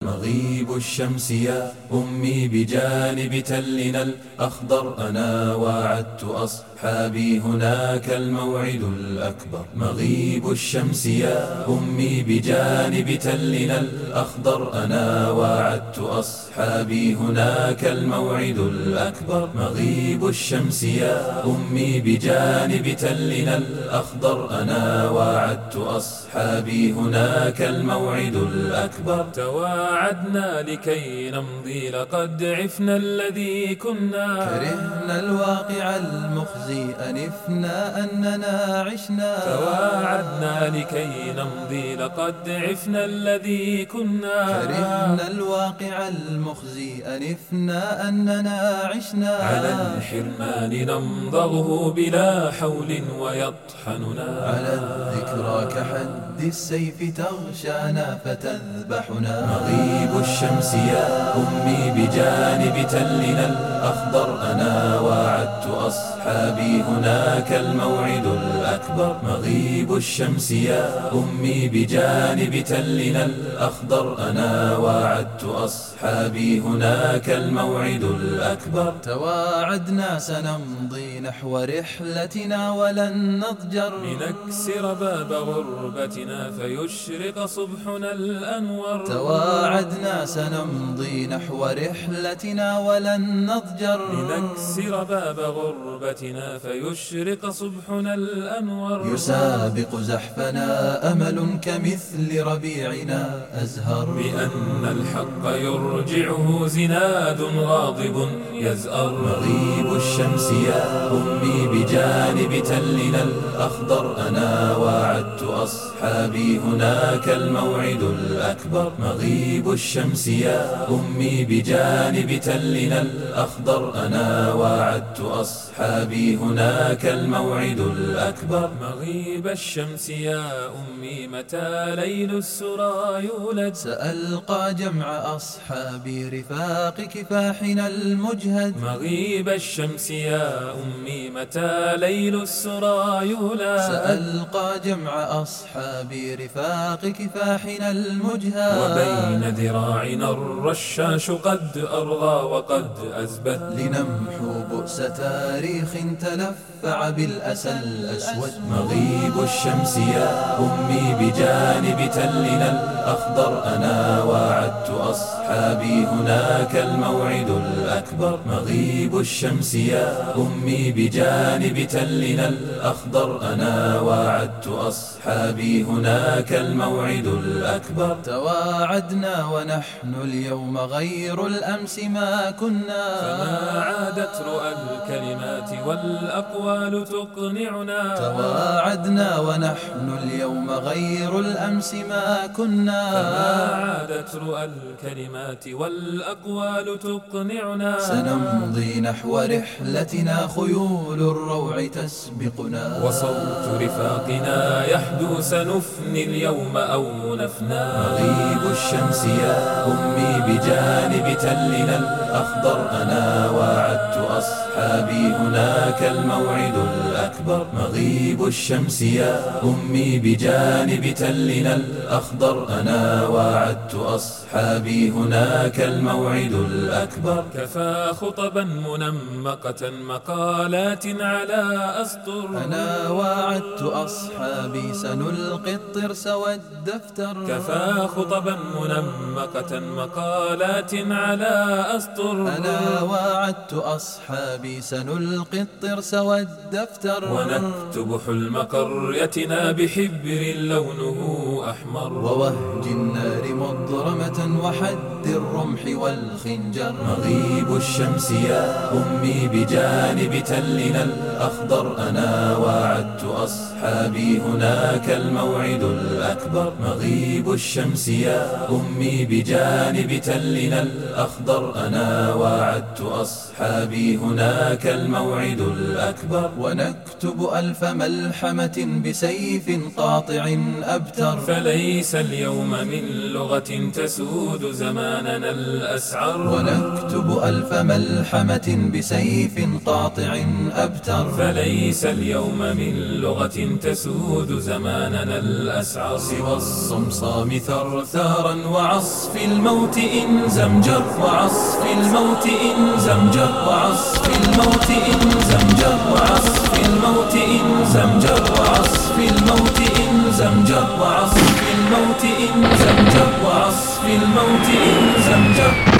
مغيب الشمس يا أمي بجانب تلنا الأخضر، أنا وعدت أصحابي هناك الموعد الأكبر. مغيب الشمس يا أمي بجانب تلنا الأخضر، أنا وعدت أصحابي هناك الموعد الأكبر. مغيب الشمس يا أمي بجانب تلنا الأخضر، أنا وعدت أصحابي هناك الموعد الأكبر. تواعدنا لكي نمضي لقد عفنا الذي كنا، كرهنا الواقع المخزي أنفنا أننا عشنا. تواعدنا لكي نمضي لقد عفنا الذي كنا، كرهنا الواقع المخزي أنفنا أننا عشنا. على الحرمان نمضغه بلا حول ويطحننا، على الذكرى كحد السيف تغشانا فتذبحنا. مغيب الشمس يا أمي بجانب تلنا الأخضر، أنا وعدت أصحابي هناك الموعد الأكبر. مغيب الشمس يا أمي بجانب تلنا الأخضر، أنا وعدت أصحابي هناك الموعد الأكبر. تواعدنا سنمضي نحو رحلتنا ولن نضجر، لنكسر باب غربتنا فيشرق صبحنا الأنور. تواعدنا سنمضي نحو رحلتنا ولن نضجر، لنكسر باب غربتنا فيشرق صبحنا الأنور. يسابق زحفنا أمل كمثل ربيعنا أزهر، بأن الحق يرجعه زناد غاضب يزأر. مغيب الشمس يا أمي بجانب تلنا الأخضر، أنا وعدت أصحابي هناك الموعد الأكبر. مغيب الشمس يا أمي بجانب تلنا الأخضر، أنا وعدت أصحابي هناك الموعد الأكبر. مغيب الشمس يا أمي متى ليل السرى يولد، سألقى جمع أصحابي رفاق كفاحنا المجهد. مغيب الشمس يا أمي متى ليل السرى يولد، سألقى جمع أصحابي رفاق كفاحنا المجهد. وبين ذراعنا الرشاش قد أرضى وقد أزبد، لنمحو بؤس تاريخ تلفع بالأسى الأسود. مغيب الشمس يا أمي بجانب تلنا الأخضر، أنا وعدت أصحابي هناك الموعد الأكبر. مغيب الشمس يا أمي بجانب تلنا الأخضر، أنا وعدت أصحابي هناك الموعد الأكبر. تواعدنا ونحن اليوم غير الأمس ما كنا، فما عادت رؤى الكلمات والأقوال تقنعنا. تواعدنا ونحن اليوم غير الأمس ما كنا، فما عادت رؤى الكلمات والأقوال تقنعنا. سنمضي نحو رحلتنا خيول الروع تسبقنا، وصوت رفاقنا يحدو سنفني اليوم أو نفنى. مغيب الشمس يا أمي بجانب تلنا الأخضر، أنا وعدت أصحابي هناك الموعد الأكبر. مغيب الشمس يا أمي بجانب تلنا الأخضر، أنا وعدت أصحابي هناك الموعد الأكبر. كفى خطبا منمقة مقالات على أسطر، أنا وعدت أصحابي سنلقي الطرس والدفتر. كفى خطبا منمقة مقالات على أسطر، أنا وعدت أصحابي سنلقي الطرس والدفتر. ونكتب حلم قريتنا بحبر لونه أحمر، ووهج النار مضرمة وحد الرمح والخنجر. مغيب الشمس يا أمي بجانب تلنا الأخضر، أنا وعدت أصحابي هناك الموعد الأكبر. مغيب الشمس يا أمي بجانب تلنا الأخضر، أنا وعدت أصحابي هناك الموعد الأكبر. ونكتب ألف ملحمة بسيف قاطع أبتر، فليس اليوم من لغة تسود زماننا الأسعر، ونكتب ألف ملحمة بسيف قاطع أبتر، فليس اليوم من لغة تسود زماننا الأسعر سوى الصمصام ثرثارا وعصف الموت إن زمجر، وعصف الموت إن زمجر، وعصف الموت إن زمجر، وعصف الموت إن زمجر، وعصف الموت إن زمجر، وعصف الموت إن زمجر، وعصف الموت إن زمجر.